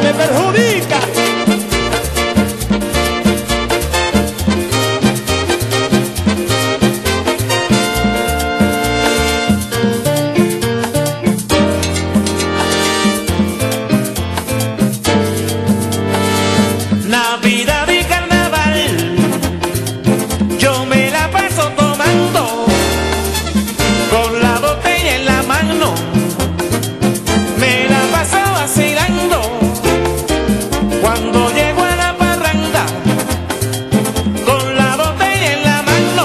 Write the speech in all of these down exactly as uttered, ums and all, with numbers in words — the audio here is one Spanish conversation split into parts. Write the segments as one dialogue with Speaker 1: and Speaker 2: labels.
Speaker 1: te perjudica.
Speaker 2: Navidad y carnaval, yo me la paso tomando, con la botella en la mano, me la paso vacilando. Cuando llego a la parranda, con la botella en la mano,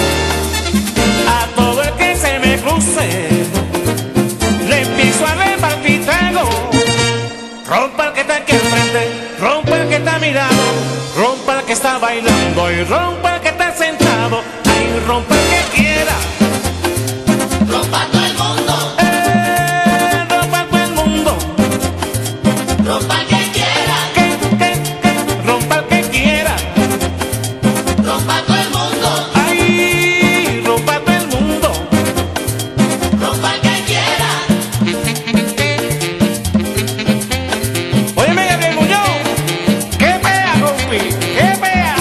Speaker 2: a todo el que se me cruce, le empiezo a repartir trago. Rompa el que está aquí al frente, rompa el que está mirado, rompa el que está bailando y rompa el que está sentado. Ay, rompa el que quiera,
Speaker 3: Rompa todo el mundo,
Speaker 2: eh, rompa todo el mundo,
Speaker 3: rompa el que quiera,
Speaker 2: que, que, que, rompa el que quiera.
Speaker 3: rompa todo el mundo,
Speaker 2: Ay, rompa todo el mundo.
Speaker 3: rompa el que quiera.
Speaker 2: Óyeme, Gabriel Muñoz, qué pea, compi, qué pea.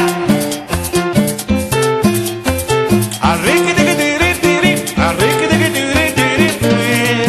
Speaker 2: Arriqui, tiqui, tiri, tiri, arriqui, tiqui, tiri, tiri, tiri.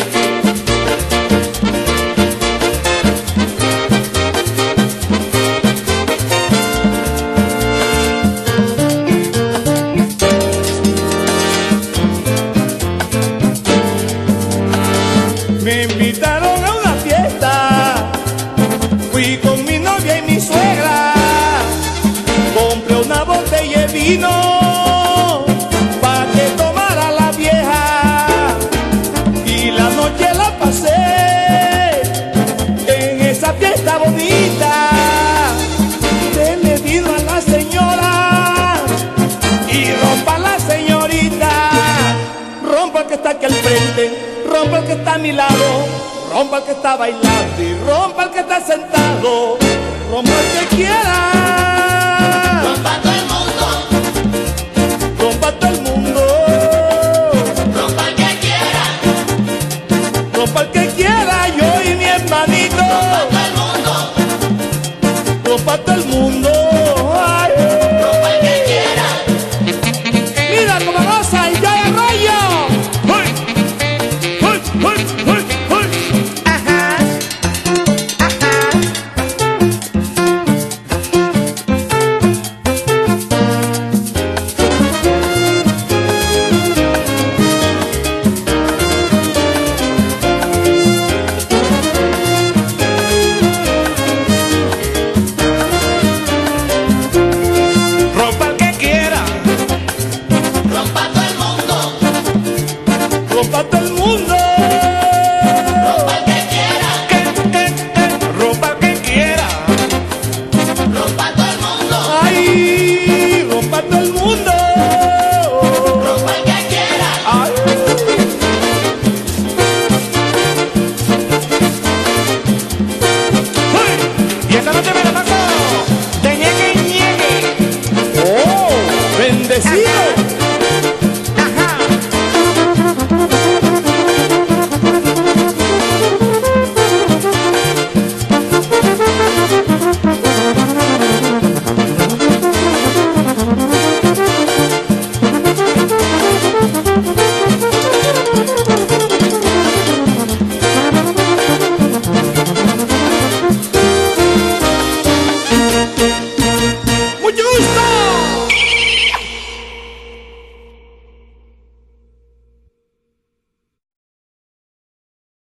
Speaker 1: Me invitaron a una fiesta, fui con mi novia y mi suegra, compré una botella de vino pa' que tomara la vieja, y la noche la pasé en esa fiesta bonita. Dele vino a la señora y rompa a la señorita, rompa el que está aquí al frente, rompa el que está a mi lado, rompa el que está bailando y rompa el que está sentado, rompa el que quiera,
Speaker 3: Rompa todo el mundo,
Speaker 1: rompa todo el mundo,
Speaker 3: rompa el que quiera,
Speaker 1: rompa el que quiera, yo y mi hermanito,
Speaker 3: rompa todo el mundo,
Speaker 1: rompa todo el mundo. Ay,
Speaker 3: rompa el que quiera.
Speaker 1: mira cómo goza y ya arroyo.
Speaker 2: ¡Uy! ¡Uy! ¡Uy! ¡Uy! ¡Uy! Ajá, ajá. Rompa el que quiera,
Speaker 3: Rompa todo el mundo,
Speaker 1: Rompa todo el mundo,
Speaker 3: rompa el que quiera,
Speaker 2: que, que, que, rompa el que quiera.
Speaker 3: rompa todo el mundo,
Speaker 1: ay, rompa todo el mundo,
Speaker 3: rompa el que quiera.
Speaker 1: ay.
Speaker 2: ¡Uy! Y esta noche me la paso de ñeque y ñeque.
Speaker 1: Oh, bendecido.